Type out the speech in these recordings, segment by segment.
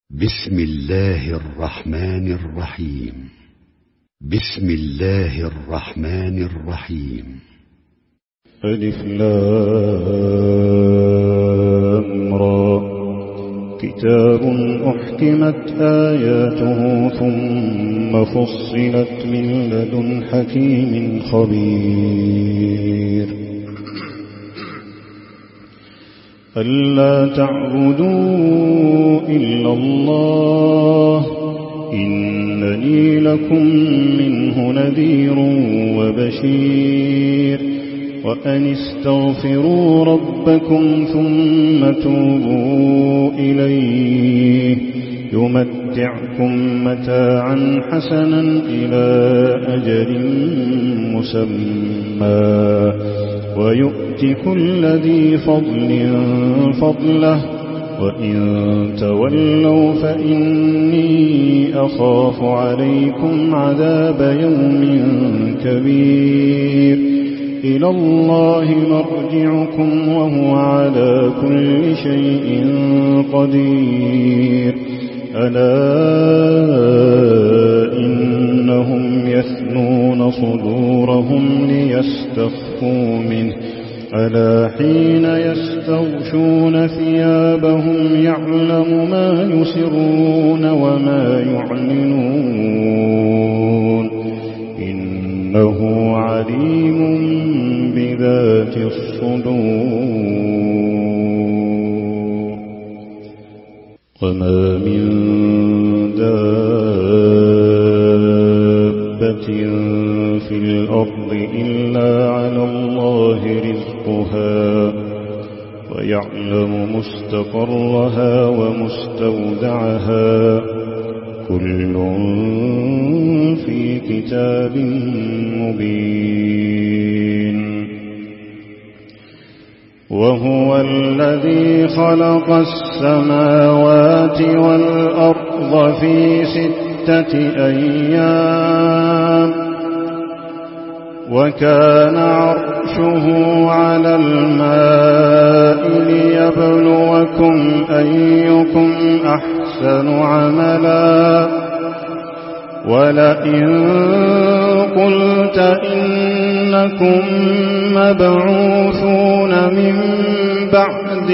بسم الله الرحمن الرحيم. بسم الله الرحمن الرحيم. ألف لام را. كتاب أحكمت آياته ثم فصلت من لدن حكيم خبير. ألا تعبدوا إلا الله إنني لكم منه نذير وبشير. وأن استغفروا ربكم ثم توبوا إليه يمتعكم متاعا حسنا إلى أجل مسمى ويؤت كل ذي فضل فضله. وإن تولوا فإني أخاف عليكم عذاب يوم كبير. إلى الله مرجعكم وهو على كل شيء قدير. ألا إنهم يثنون صدورهم ليستخفوا منه. ألا حين يستغشون ثيابهم يعلم ما يسرون وما يعلنون إنه عليم بذات الصدور. وما من دابة في الأرض إلا على الله رزقها ويعلم مستقرها ومستودعها كل في كتاب مبين. وهو الذي خلق السماوات والأرض في 6 أيام وكان عرشه على الماء ليبلوكم أيكم أحسن عملا. ولئن قلت إنكم مبعوثون من بعد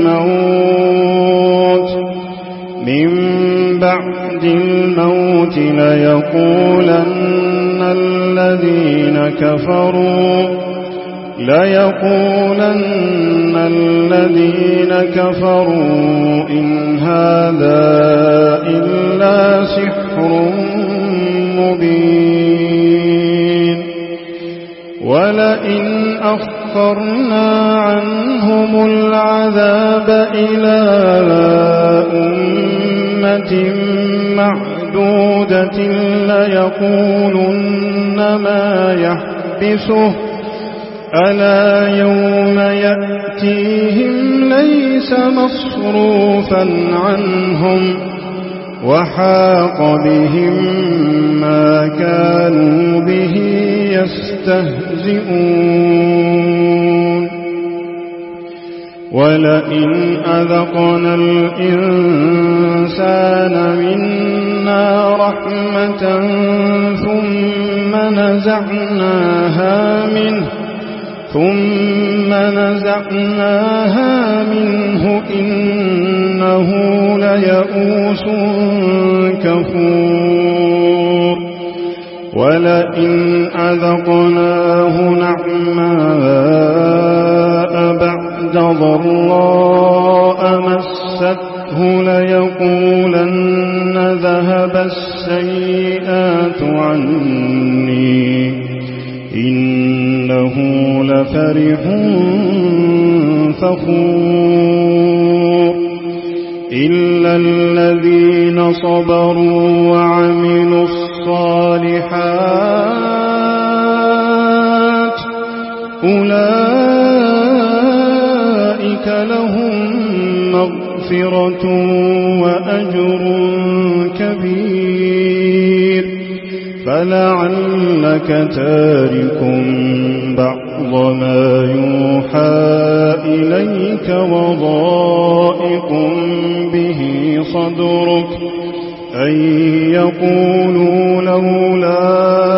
الموت ليقولن الذين كفروا إن هذا إلا سحر مبين. ولئن أخرنا عنهم العذاب إلى أمة معدودة ليقولن ما يحبسه. ألا يوم يأتيهم ليس مصروفا عنهم وحاق بهم ما كانوا به يستهزئون. ولئن أذقنا الإنسان منا رحمة ثم نزعناها منه إنه ليئوس كفور. ولئن أذقناه نعماء بعد ضراء مسته ليقولن ذهب السيئات عني إنه لفرح فخور. إلا الذين صبروا وعملوا الصالحات أولئك لهم مغفرة وأجر كبير. فلعلك تارك بعض ما يوحى إليك وضائق به صدرك أن يقولوا لولا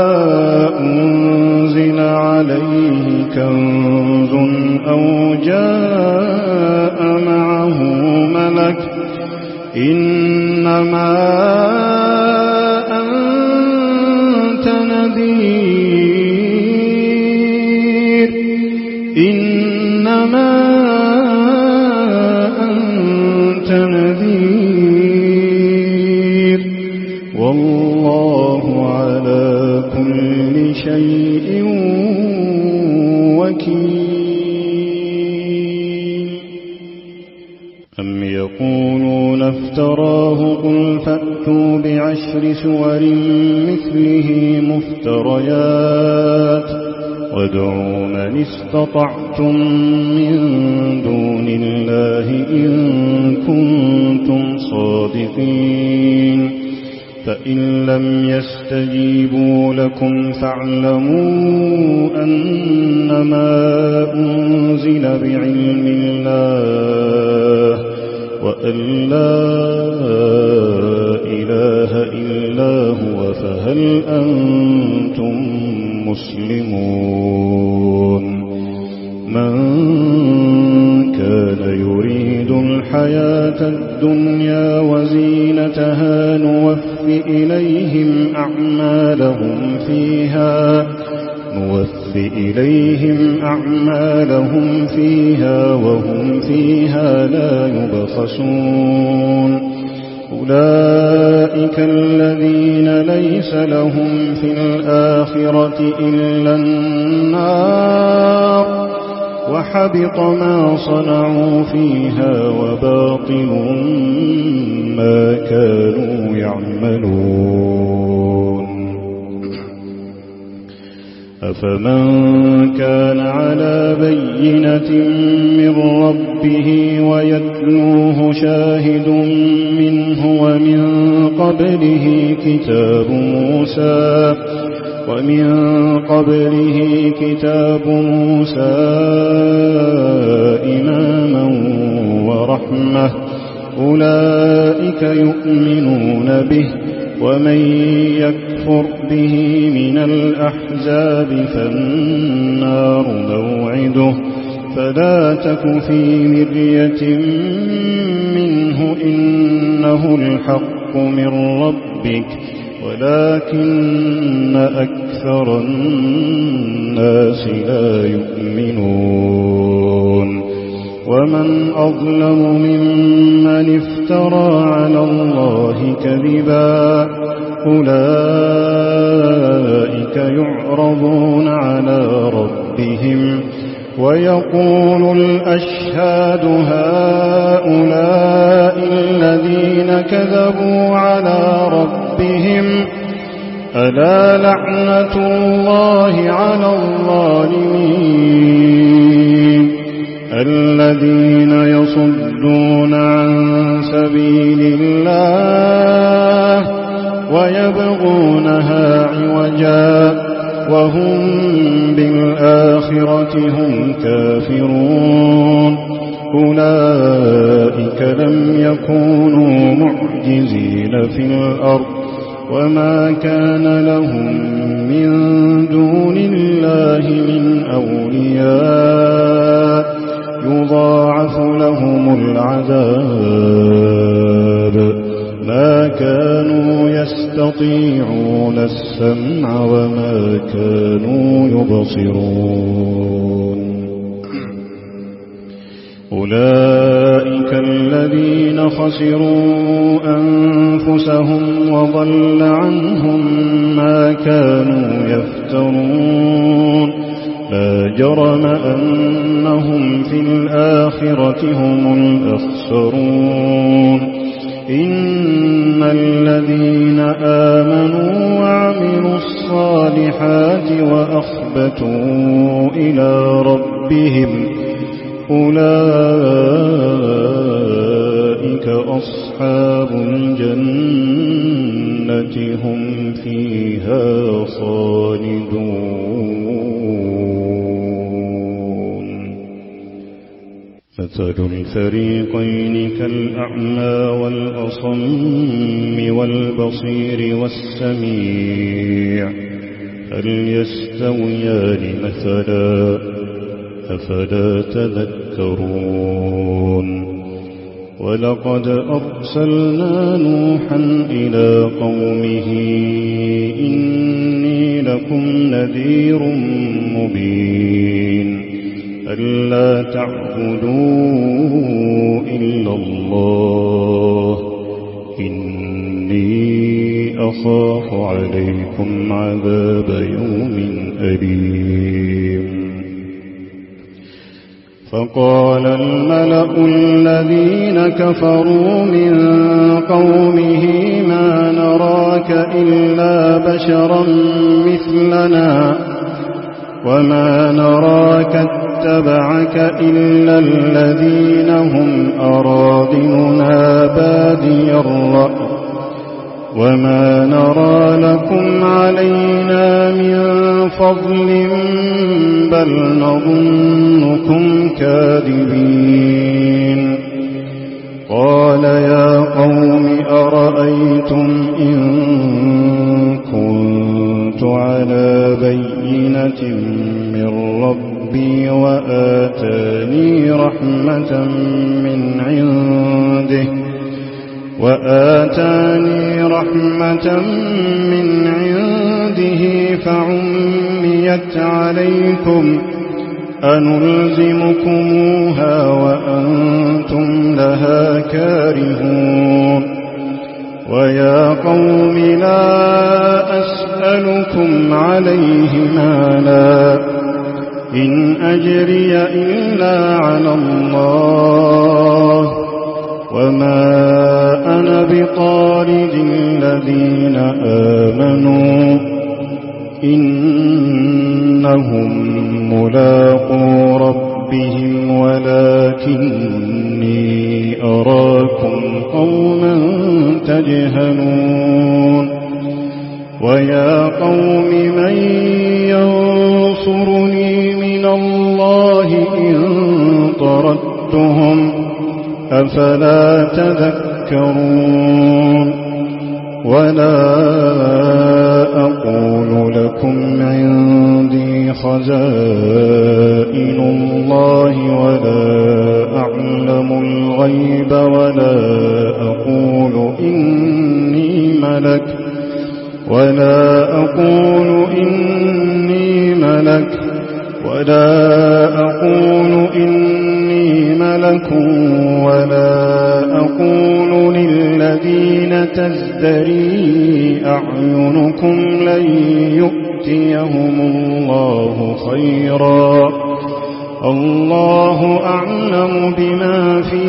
أنزل عليه كنز أو جاء معه ملك إنما أنت نذير والله على كل شيء وكيل أم يقولون افتراه قل فأتوا بعشر سور مثله مفتريات وادعوا من استطعتم من دون الله إن كنتم صادقين فإن لم يستجيبوا لكم فاعلموا أنما أنزل بعلم الله وأن لا إله إلا هو فهل أنتم مسلمون من كان يريد الحياة الدنيا وزينتها نوفِ إليهم أعمالهم فيها وهم فيها لا يبخسون أولئك الذين ليس لهم في الآخرة إلا النار وحبط ما صنعوا فيها وباطل ما كانوا يعملون أفمن كان على بينة من ربه ويتلوه شاهد منه ومن قبله كتاب موسى إماما ورحمة أولئك يؤمنون به ومن يكفر به من الأحزاب فالنار موعده فلا تك في مرية منه إنه الحق من ربك ولكن أكثر الناس لا يؤمنون ومن أظلم ممن افترى على الله كذبا أولئك يعرضون على ربهم ويقول الأشهاد هؤلاء الذين كذبوا على ربهم ألا لعنة الله على الظالمين الذين يصدون عن سبيل الله ويبغونها عوجا وهم بالآخرة هم كافرون أولئك لم يكونوا معجزين في الأرض وما كان لهم من دون الله من أولياء يضاعف لهم العذاب ما كانوا يستطيعون السمع وما كانوا يبصرون أولئك الذين خسروا أنفسهم وضل عنهم ما كانوا يفترون لا جرم أنهم في الآخرة هم الأخسرون إن الذين آمنوا وعملوا الصالحات وأخبتوا إلى ربهم أولئك أصحاب الجنة هم فيها خالدون مثل الفريقين كالأعمى والأصم والبصير والسميع هل يستويان مثلا أفلا تذكرون ولقد أرسلنا نوحا إلى قومه إني لكم نذير مبين ألا تعبدوا إلا الله إني أخاف عليكم عذاب يوم أليم فقال الملأ الذين كفروا من قومه ما نراك إلا بشرا مثلنا وما نراك اتبعك إلا الذين هم أراذلنا بادي الرأي وما نرى لكم علينا من فضل بل نظنكم كاذبين قال يا قوم أرأيتم إن كنت على بينة من ربي وآتاني رحمة من عنده فعميت عليكم أنلزمكموها وأنتم لها كارهون ويا قوم لا أسألكم عليه مالا إن أجري إلا على الله وما أنا بطارد الذين آمنوا إنهم ملاقو ربهم ولكني أراكم قوما تجهلون ويا قوم من ينصرني من الله إن طردتهم أفلا تذكرون ولا أقول لكم عندي خزائن الله ولا أعلم الغيب ولا أقول إني ملك ولا أقول للذين تزدري أعينكم لن يؤتيهم الله خيرا الله أعلم بما في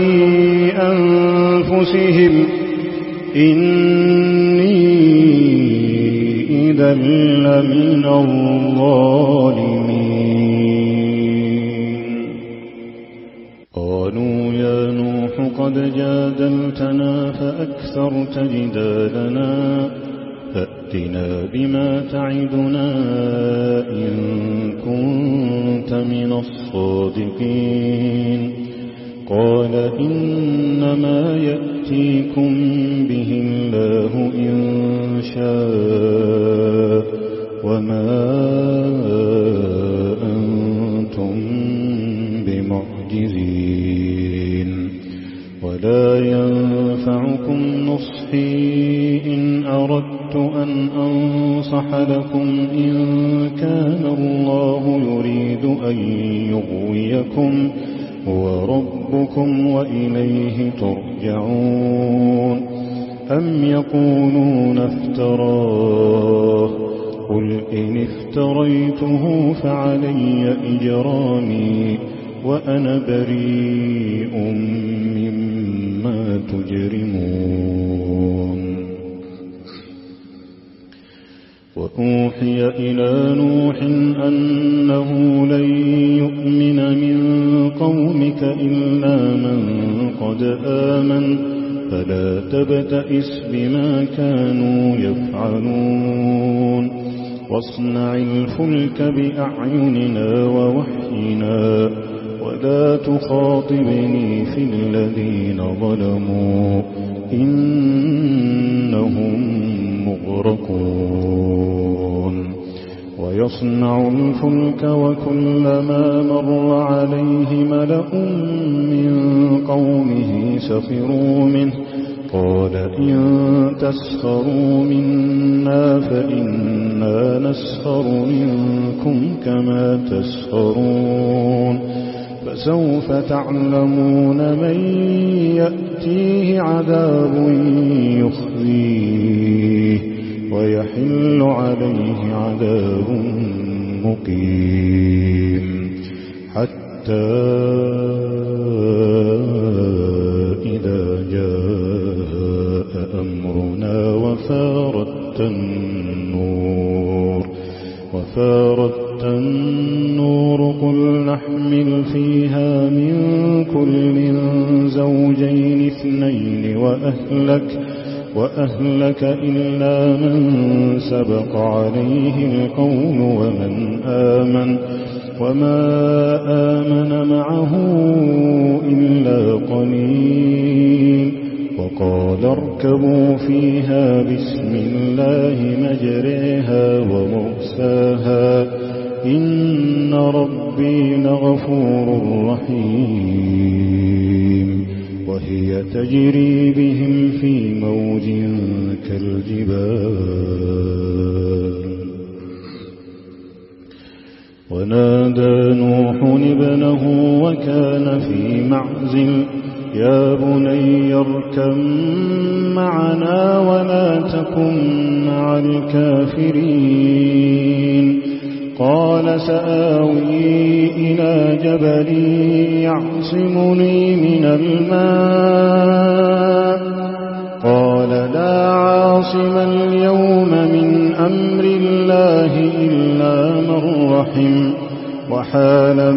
أنفسهم إني إذا لمن الظالمين قالوا يا نوح قد جادلتنا فأكثرت جدالنا فأتنا بما تعدنا إن كنت من الصادقين قال إنما يأتيكم به الله إن شاء وما أنتم بمعجزين ولا ينفعكم نصحي إن أردت أن أنصح لكم إن كان الله يريد أن يغويكم هو ربكم وإليه ترجعون أم يقولون افتراه قل إن افتريته فعلي إجرامي وأنا بريء مما تجرمون وأوحي إلى نوح أنه لن يؤمن من قومك إلا من قد آمن فلا تبتئس بما كانوا يفعلون واصنع الفلك بأعيننا ووحينا ولا تخاطبني في الذين ظلموا إنهم مغرقون ويصنع الفلك وكلما مر عليه ملأ من قومه سخروا منه قال إن تسخروا منا فإنا نسخر منكم كما تسخرون فسوف تعلمون من يأتيه عذاب يخزيه ويحل عليه عذاب مقيم حتى إذا جاء أمرنا وفارت النور قل نحمل فيها من كل زوجين اثنين وأهلك إلا من سبق عليه القول وما آمن معه إلا قليل وقال اركبوا فيها بسم الله مجريها ومرساها إن ربي لغفور رحيم وهي تجري بهم في موج كالجبال ونادى نوح ابنه وكان في معزل يا بني اركب معنا ولا تكن مع الكافرين قال سآوي إلى جبل يعصمني من الماء قال لا عاصم اليوم من أمر الله إلا من رحم وحال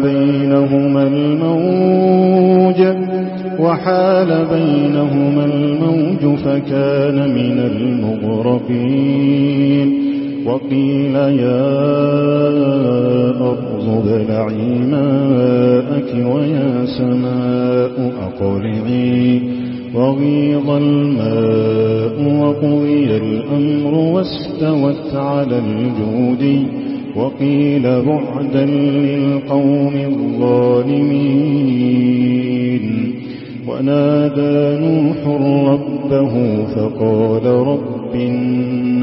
بينهما الموج فكان من المغرقين وقيل يا أرض ابلعي ماءك ويا سماء أقلعي وغيض الماء وقضي الأمر واستوت على الجودي وقيل بعدا للقوم الظالمين ونادى نوح ربه فقال رب إن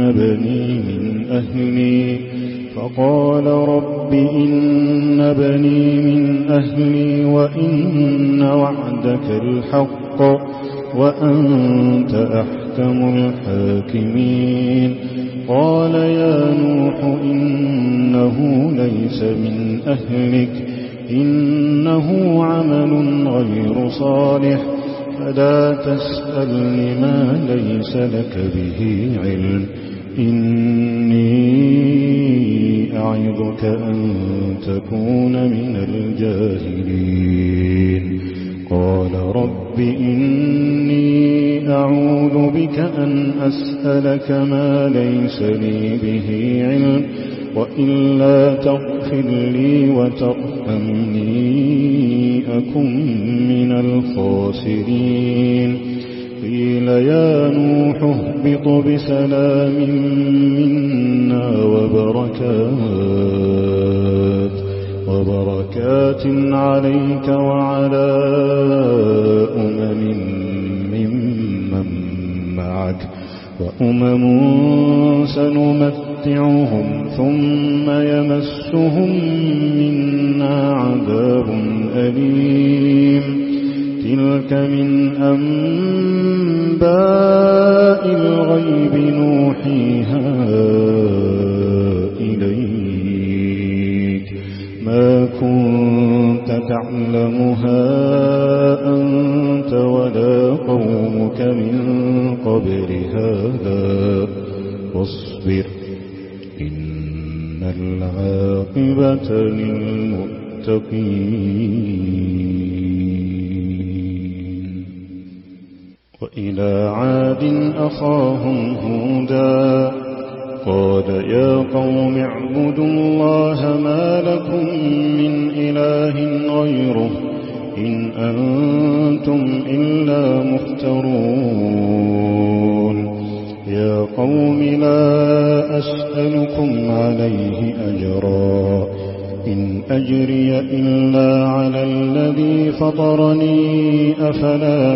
بني من أهلي وإن وعدك الحق وأنت أحكم الحاكمين قال يا نوح إنه ليس من أهلك إنه عمل غير صالح فلا تسألني ما ليس لك به علم إني أعظك أن تكون من الجاهلين قال رب إني أعوذ بك أن أسألك ما ليس لي به علم وإلا تغفر لي وترحمني أكن من الخاسرين قيل يا نوح اهبط بسلام منا وبركات عليك وعلى ممن معك وأمم سنمتعهم ثم يمسهم منا عذاب أليم تلك من أنباء الغيب نوحيها إليك ما كنت تعلمها أنت ولا قومك من قبل هذا واصبر إن العاقبة للمتقين وإلى عاد أخاهم هودا قال يا قوم اعبدوا الله ما لكم من إله غيره إن أنتم إلا مفترون يا قوم لا أسألكم عليه أجرا إن أجري إلا على الذي فطرني أفلا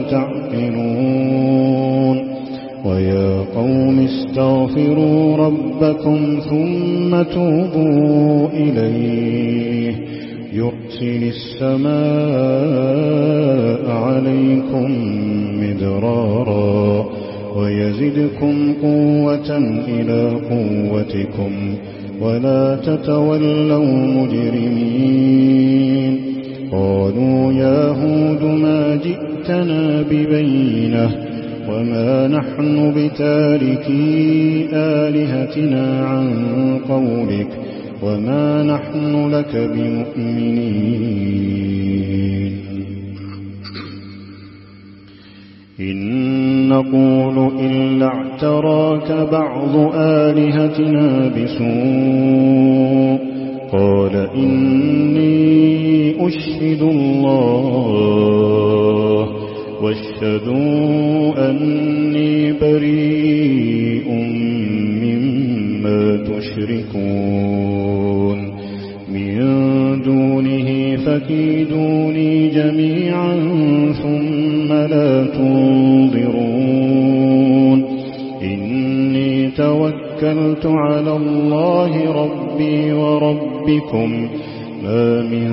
تعقلون ويا قوم استغفروا ربكم ثم توبوا إليه يرسل السماء عليكم مدرارا ويزدكم قوة إلى قوتكم ولا تتولوا مجرمين قالوا يا هود ما جئتنا ببينة وما نحن بتاركي آلهتنا عن قولك وما نحن لك بمؤمنين إن نقول إلا اعتراك بعض آلهتنا بسوء قال إني أشهد الله واشهدوا أني بريء مما تشركون من دونه فكيدوني جميعا ثم لا تنظرون إني توكلت على الله ربي وربكم ما من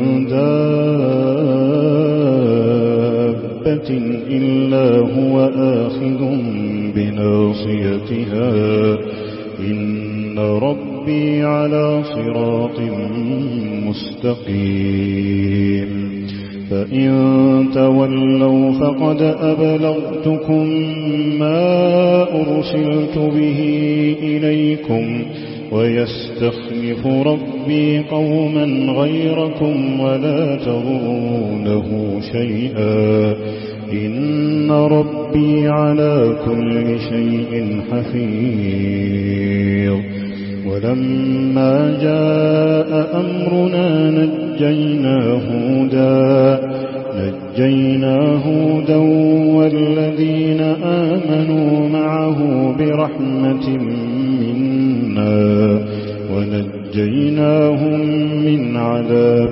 دابة إلا هو آخذ بناصيتها إن ربي على صراط مستقيم فإن تولوا فقد أبلغتكم ما أرسلت به إليكم ويستخلف ربي قوما غيركم ولا تضرونه شيئا إن ربي على كل شيء حفيظ ولما جاء أمرنا نجينا هودا والذين آمنوا معه برحمة منا ونجيناهم من عذاب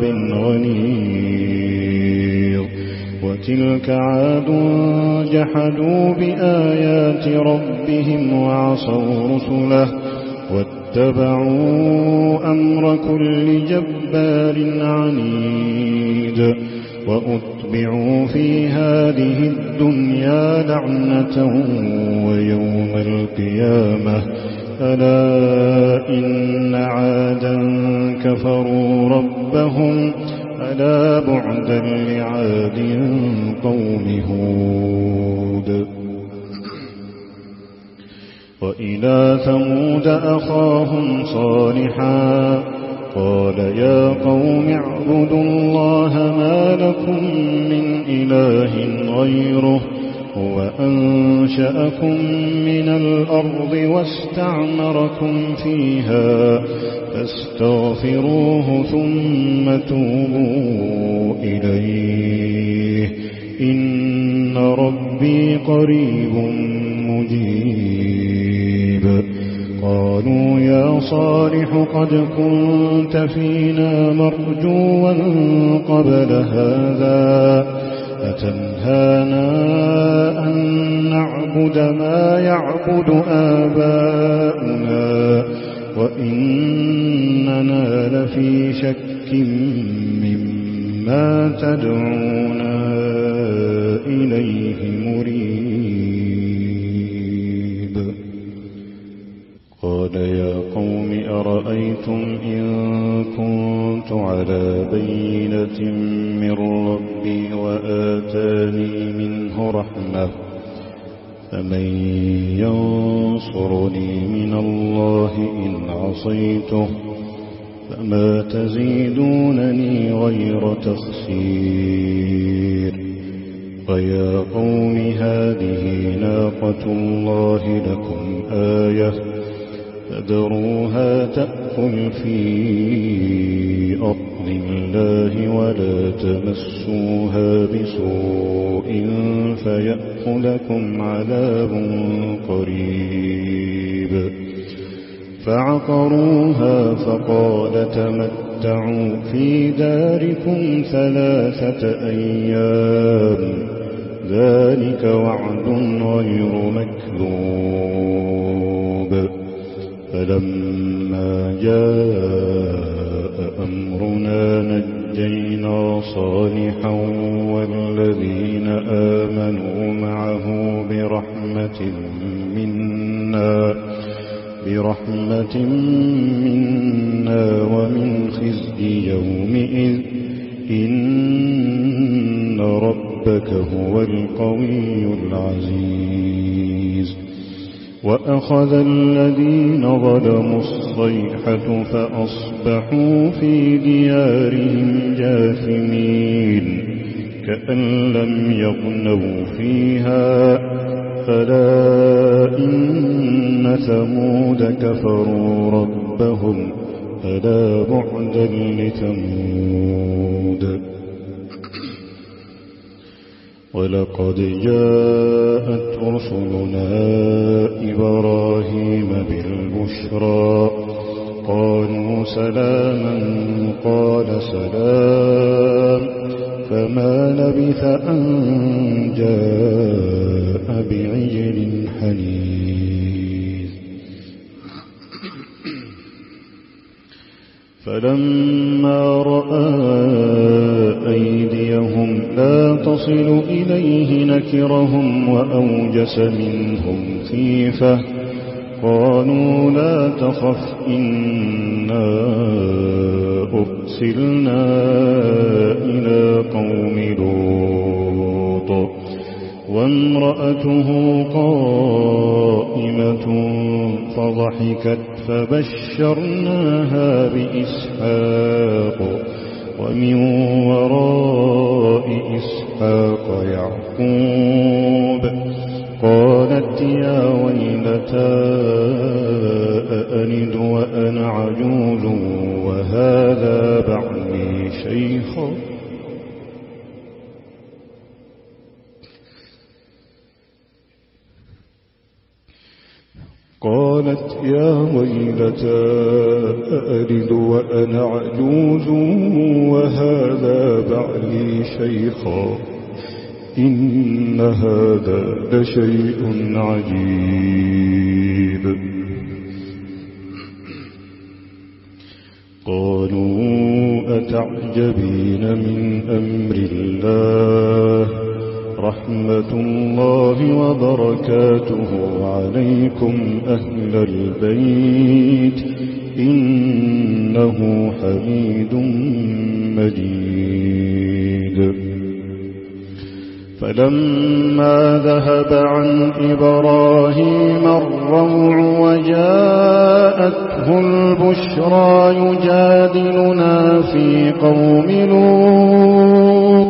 غليظ وتلك عاد جحدوا بآيات ربهم وعصوا رسله واتبعوا أمر كل جبار عنيد وأتبعوا في هذه الدنيا لعنة ويوم القيامة ألا إن عادا كفروا ربهم ألا بعدا لعاد قوم هود وإلى ثمود أخاهم صالحا قال يا قوم اعبدوا الله ما لكم من إله غيره هو أنشأكم من الأرض واستعمركم فيها فاستغفروه ثم توبوا إليه إن ربي قريب مجيب قالوا يا صالح قد كنت فينا مرجوا قبل هذا أتنهانا أن نعبد ما يعبد آباؤنا وإننا لفي شك مما تدعونا إليه مريب قال يا قوم أرأيتم إن كنت على بينة من ربي وآتاني منه رحمة فمن ينصرني من الله إن عصيته فما تزيدونني غير تخسير ويا قوم هذه ناقة الله لكم آية فذروها تأكل في أرض الله ولا تمسوها بسوء فيأخذكم عذاب قريب. فعقروها فقال تمتعوا في داركم 3 أيام ذلك وعد غير مكذوب. فلما جاء أمرنا نجينا صالحا والذين آمنوا معه برحمة منا ومن خزي يومئذ إن ربك هو القوي العزيز. وأخذ الذين ظلموا الصيحة فأصبحوا في ديارهم جاثمين كأن لم يغنوا فيها ألا إن ثمود كفروا ربهم ألا بعدا لثمود. ولقد جاءت رسلنا إبراهيم بالبشرى قالوا سلاما قال سلام فما لبث أن جاء بعجل حنيذ. فلما رأى أيديهم لا تصل إليه نكرهم وأوجس منهم خيفة قالوا لا تخف إنا أرسلنا إلى قوم لوط وامرأته قائمة فضحكت فبشرناها بإسحاق ومن وراء إسحاق يعقوب قالت يا ويلتى أألد وأنا عجوز وهذا بعلي شيخا. قالت يا ويلتى أألد وأنا عجوز وهذا بعلي شيخا إن هذا لشيء عجيب. قالوا أتعجبين من أمر الله رحمة الله وبركاته عليكم أهل البيت إنه حميد مجيد. فلما ذهب عن إبراهيم الروع وجاءته البشرى يجادلنا في قوم لوط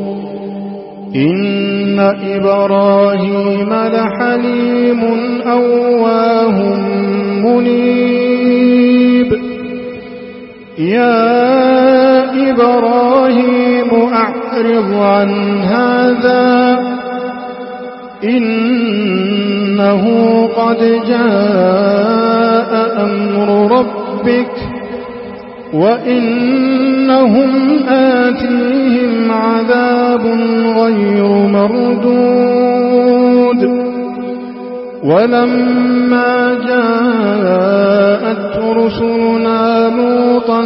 إن إبراهيم لحليم أواه منيب. يا إبراهيم أعرض عن هذا إنه قد جاء أمر ربك وإنهم آتيهم عذاب غير مردود. ولما جاءت رسلنا لوطا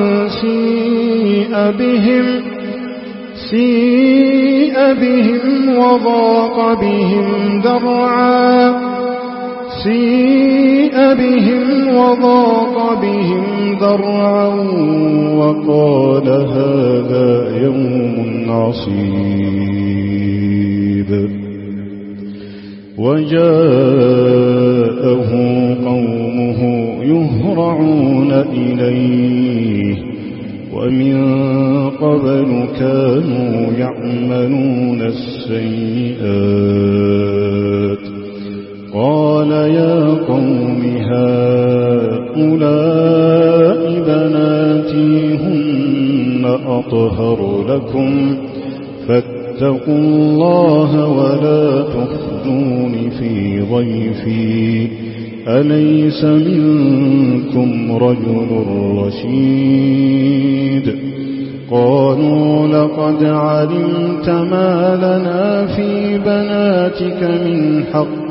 سيء بهم وضاق بهم ذرعا وقال هذا يوم عصيب. وجاءه قومه يهرعون إليه ومن قبل كانوا يعملون السيئات قال يا قوم هؤلاء بناتي هن أطهر لكم فاتقوا الله ولا تخزون في ضيفي أليس منكم رجل رشيد قالوا لقد علمت ما لنا في بناتك من حق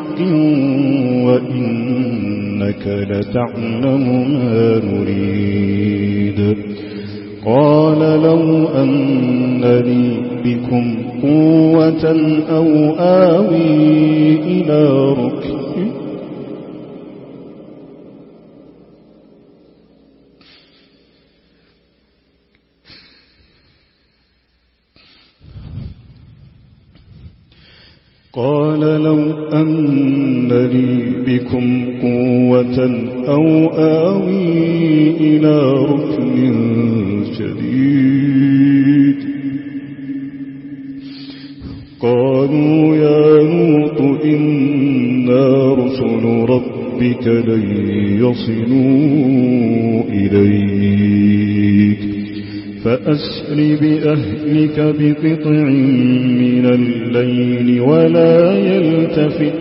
وإنك لتعلم ما نريد قال لو أن لي بكم قوة أو آوي إلى ركن قال لو أن لي بكم قوة أو آوي إلى ركن شديد قالوا يا لوط إنا رسل ربك لن يصلوا إليك فأسر بأهلك بقطع من الليل ولا يلتفت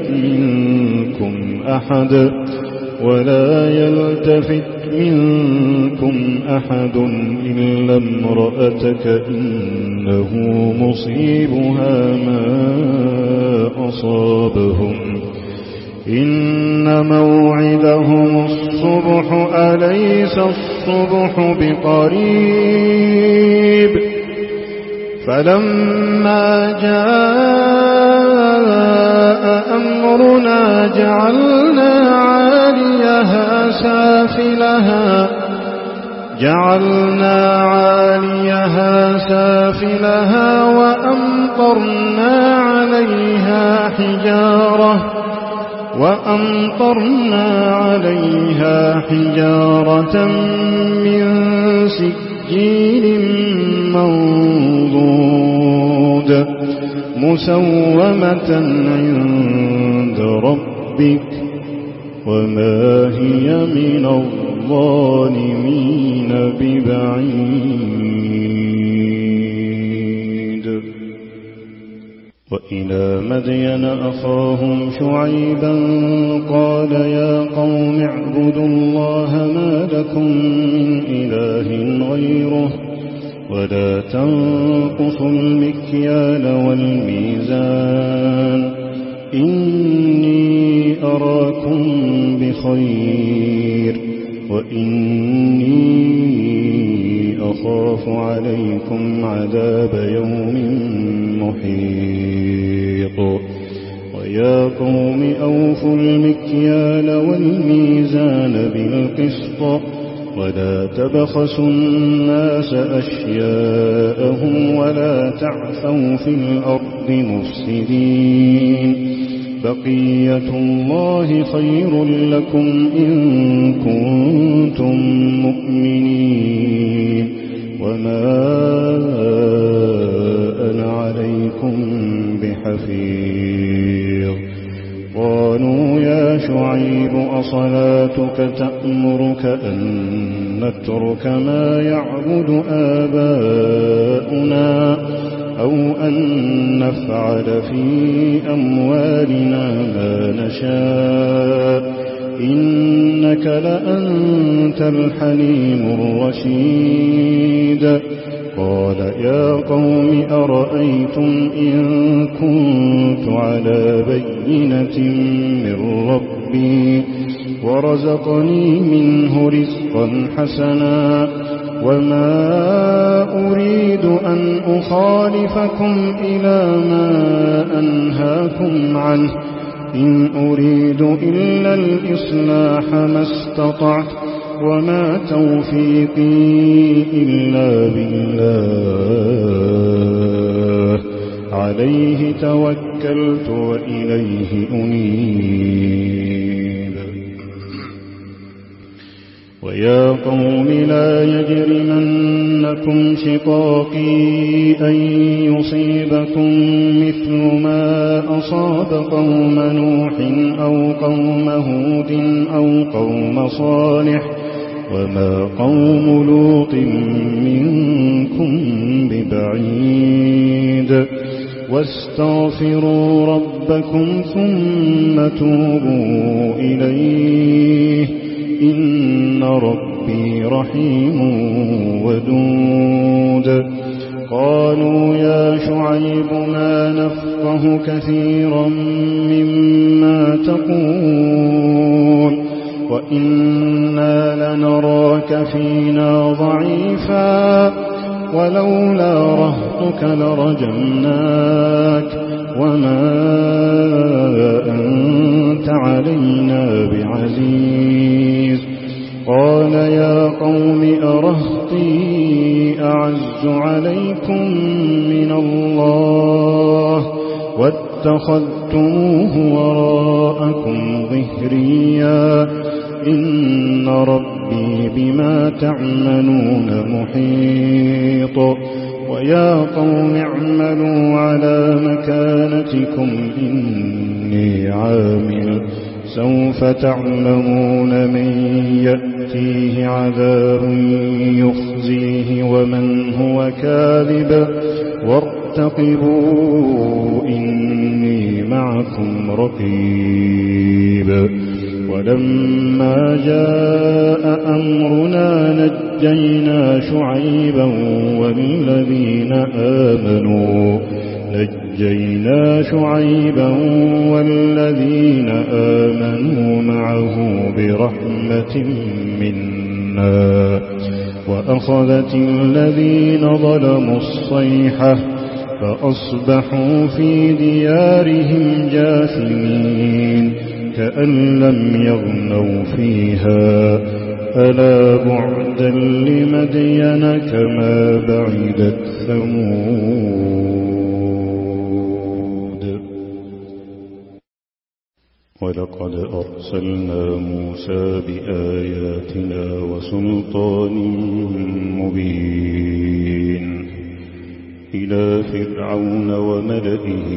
منكم أحد إلا امرأتك إنه مصيبها ما أصابهم إن موعدهم الصبح أليس الصبح بقريب فلما جاء أمرنا جعلنا عاليها سافلها وأمطرنا عليها حجارة من سجيل منضود مسومة عند ربك وما هي من الظالمين ببعيد وإلى مدين أخاهم شعيبا قال يا قوم اعبدوا الله ما لكم من إله غيره ولا تنقصوا المكيال والميزان إني أراكم بخير وإني أخاف عليكم عذاب يوم محيط ويا قوم أوفوا المكيال والميزان بالقسط ولا تبخسوا الناس أشياءهم ولا تعثوا في الأرض مفسدين بقية الله خير لكم إن كنتم مؤمنين وما أنا عليكم بحفيظ قالوا يا شعيب أصلاتك تأمرك أن نترك ما يعبد آباؤنا أو أن نفعل في أموالنا ما نشاء إنك لأنت الحليم الرشيد قال يا قوم أرأيتم إن كنت على بينة من ربي ورزقني منه رزقا حسنا وما أريد أن أخالفكم إلى ما أنهاكم عنه إن أريد إلا الإصلاح ما استطعت وما توفيقي إلا بالله عليه توكلت وإليه أنيب ويا قوم لا يجرمنكم شقاقي أن يصيبكم مثل ما أصاب قوم نوح أو قوم هود أو قوم صالح وما قوم لوط منكم ببعيد واستغفروا ربكم ثم توبوا إليه إن ربي رحيم ودود قالوا يا شعيب ما نفقه كثيرا مما تقول وإنا لنراك فينا ضعيفا ولولا رهطك لرجمناك وما أنت علينا بعزيز قال يا قوم أرهطي أعز عليكم من الله واتخذتموه وراءكم ظهريا إن ربي بما تعملون محيط ويا قوم اعملوا على مكانتكم إني عامل سوف تعلمون من يأتيه عذاب يخزيه ومن هو كاذب وارتقبوا إني معكم رقيب ولما جاء أمرنا نجينا شعيبا والذين آمنوا معه برحمة منا وأخذت الذين ظلموا الصيحة فأصبحوا في ديارهم جاثمين كأن لم يغنوا فيها ألا بعدا لمدين كما بعدت ثمود ولقد أرسلنا موسى بآياتنا وسلطان مبين إلى فرعون وملئه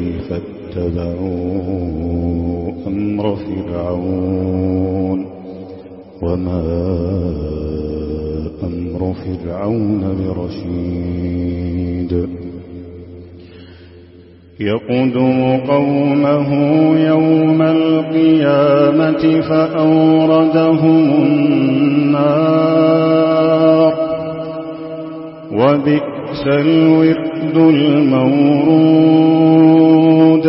فاتبعوا أمر فرعون وما أمر فرعون برشيد يقدم قومه يوم القيامة فأوردهم النار وبئس الورد المورود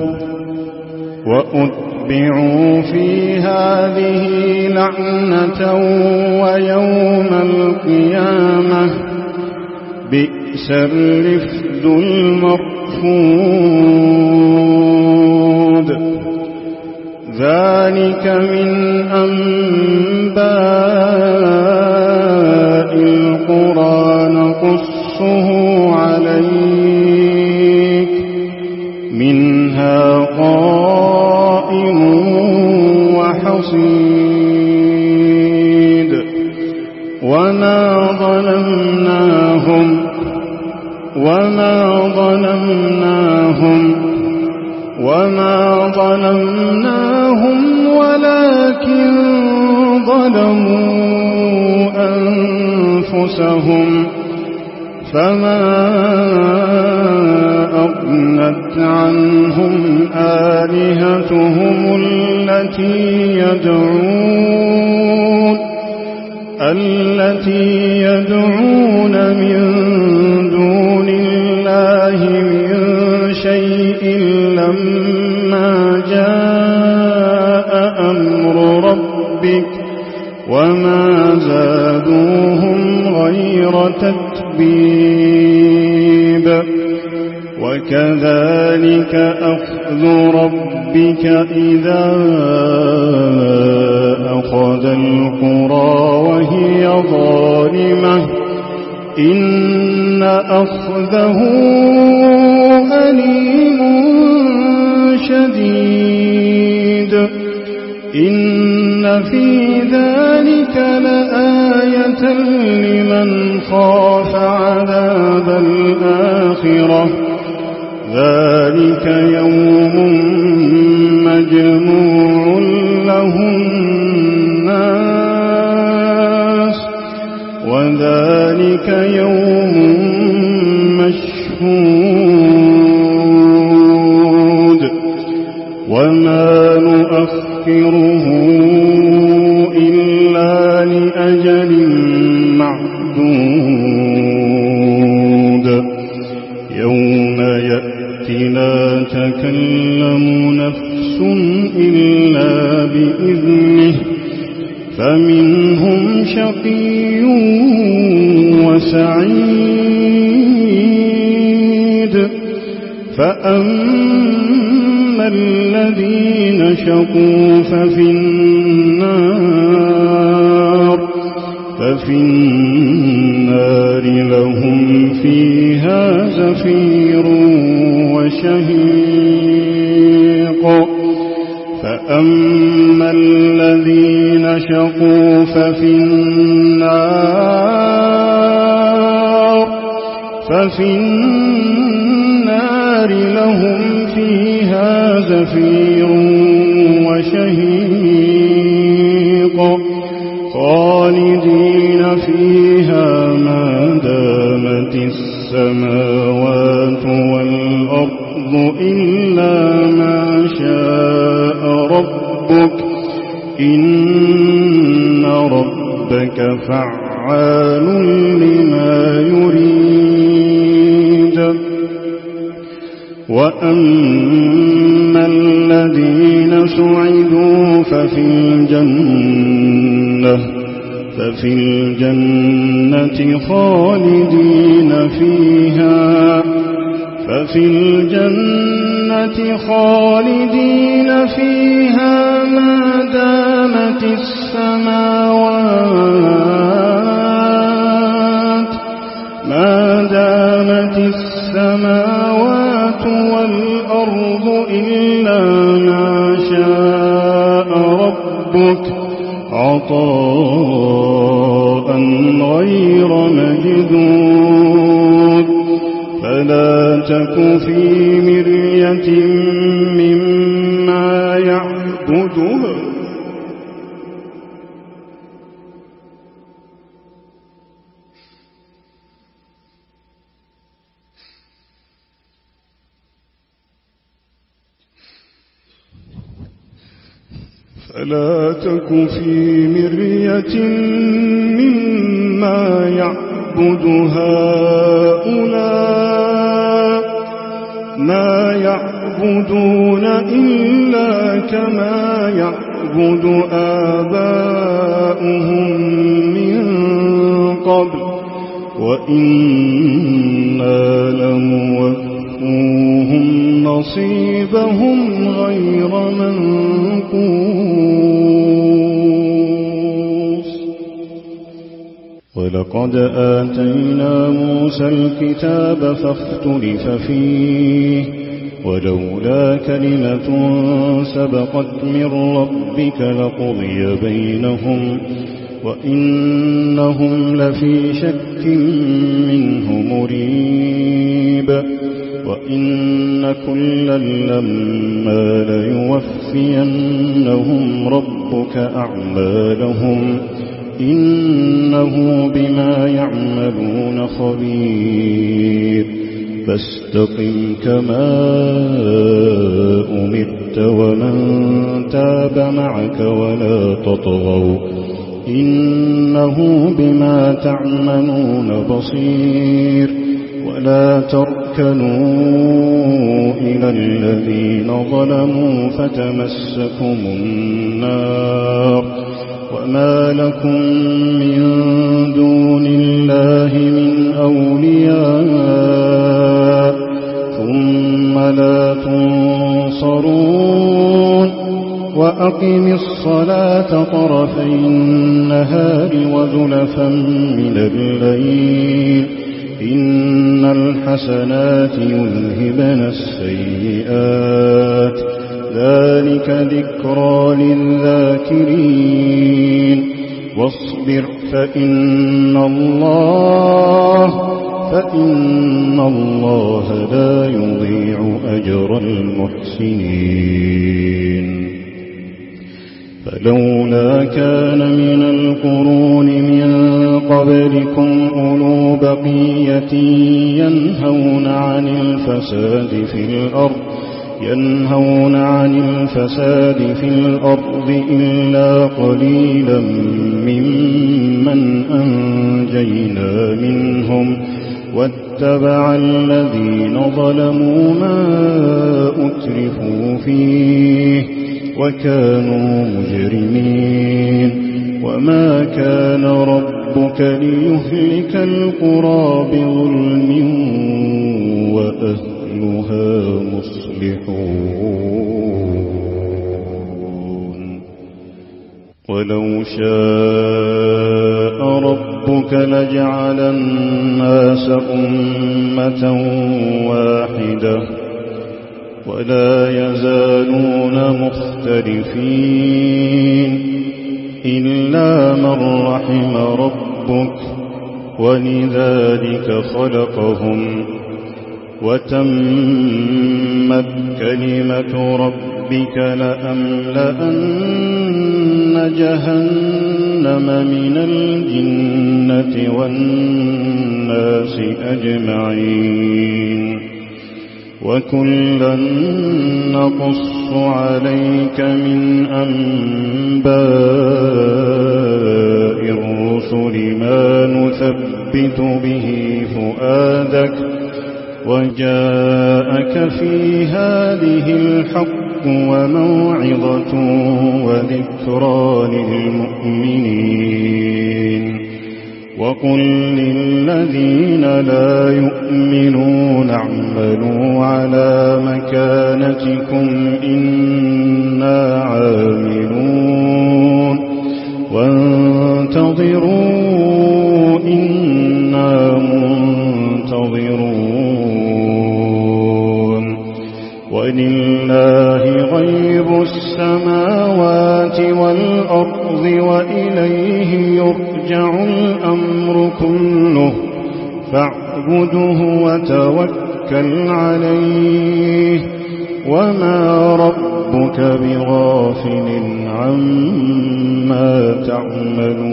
وأتبعوا في هذه لعنة ويوم القيامة بئس الرفد المرفود ذلك من أنباء القرى نقصه عليك منها قائم وحصيد وما ظلمناهم ولكن ظلموا أنفسهم فما أغنت عنهم آلهتهم التي يدعون من دون الله من شيء لما جاء أمر ربك وما زادوهم غير تتبيب وكذلك أخذ ربك إذا أخذ القرى وهي ظالمة إن أخذه أليم شديد إن في ذلك لآية لمن خاف عذاب الآخرة ذلك يوم مجموع له الناس وذلك يوم مشهود وما نؤخره إلا لأجل معدود يوم يأتي لا تكلم نفس إلا بإذنه فمنهم شقي وسعيد فأما الذين شقوا ففي النار لهم فيها زفير وشهيق فأما الذين شقوا ففي النار لهم فيها زفير وشهيق خالدين فيها ما دامت السماوات والأرض إلا ما شاء ربك إن ربك فعال لما يريد وأما الذين سعدوا ففي الجنة خالدين فيها ما دامت السماوات والأرض إلا ما شاء ربك عطاء غير مجدود فلا تك في مرية مما يعبدون فلا تك في مرية مما يعبد هؤلاء ما يعبدون إلا كما يعبد آباؤهم من قبل وإنا لموفوهم نصيبهم غير منقوص ولقد آتينا موسى الكتاب فاختلف فيه ولولا كلمة سبقت من ربك لقضي بينهم وإنهم لفي شك منه مريب وإن كلا لما ليوفينهم ربك أعمالهم إنه بما يعملون خبير فاستقم كما أمرت ومن تاب معك ولا تطغوا إنه بما تعملون بصير ولا تركنوا إلى الذين ظلموا فتمسكم النار وما لكم من دون الله من أولياء ثم لا تنصرون وأقم الصلاة طرفي النهار وزلفا من الليل إن الحسنات يذهبن السيئات ذلك ذكرى للذاكرين واصبر فإن الله لا يضيع أجر المحسنين فلولا كان من القرون من قبلكم أولو بقية ينهون عن الفساد في الأرض إلا قليلا ممن أنجينا منهم واتبع الذين ظلموا ما أترفوا فيه وكانوا مجرمين وما كان ربك ليهلك القرى بظلم وأهلها مصلحون ولو شاء ربك لجعل الناس أمة واحدة ولا يزالون مختلفين إلا من رحم ربك ولذلك خلقهم وتمت كلمة ربك لأملأن جهنم من الجنة والناس أجمعين وكلا نقص عليك من أنباء الرسل ما نثبت به فؤادك وجاءك في هذه الحق وموعظة وذكرى للمؤمنين وقل للذين لا يؤمنون اعملوا على مكانتكم إنا عاملون وانتظروا إنا منتظرون ولله غيب السماوات والأرض وإليه يرجع الأمر كله فاعبده وتوكل عليه وما ربك بغافل عما تعملون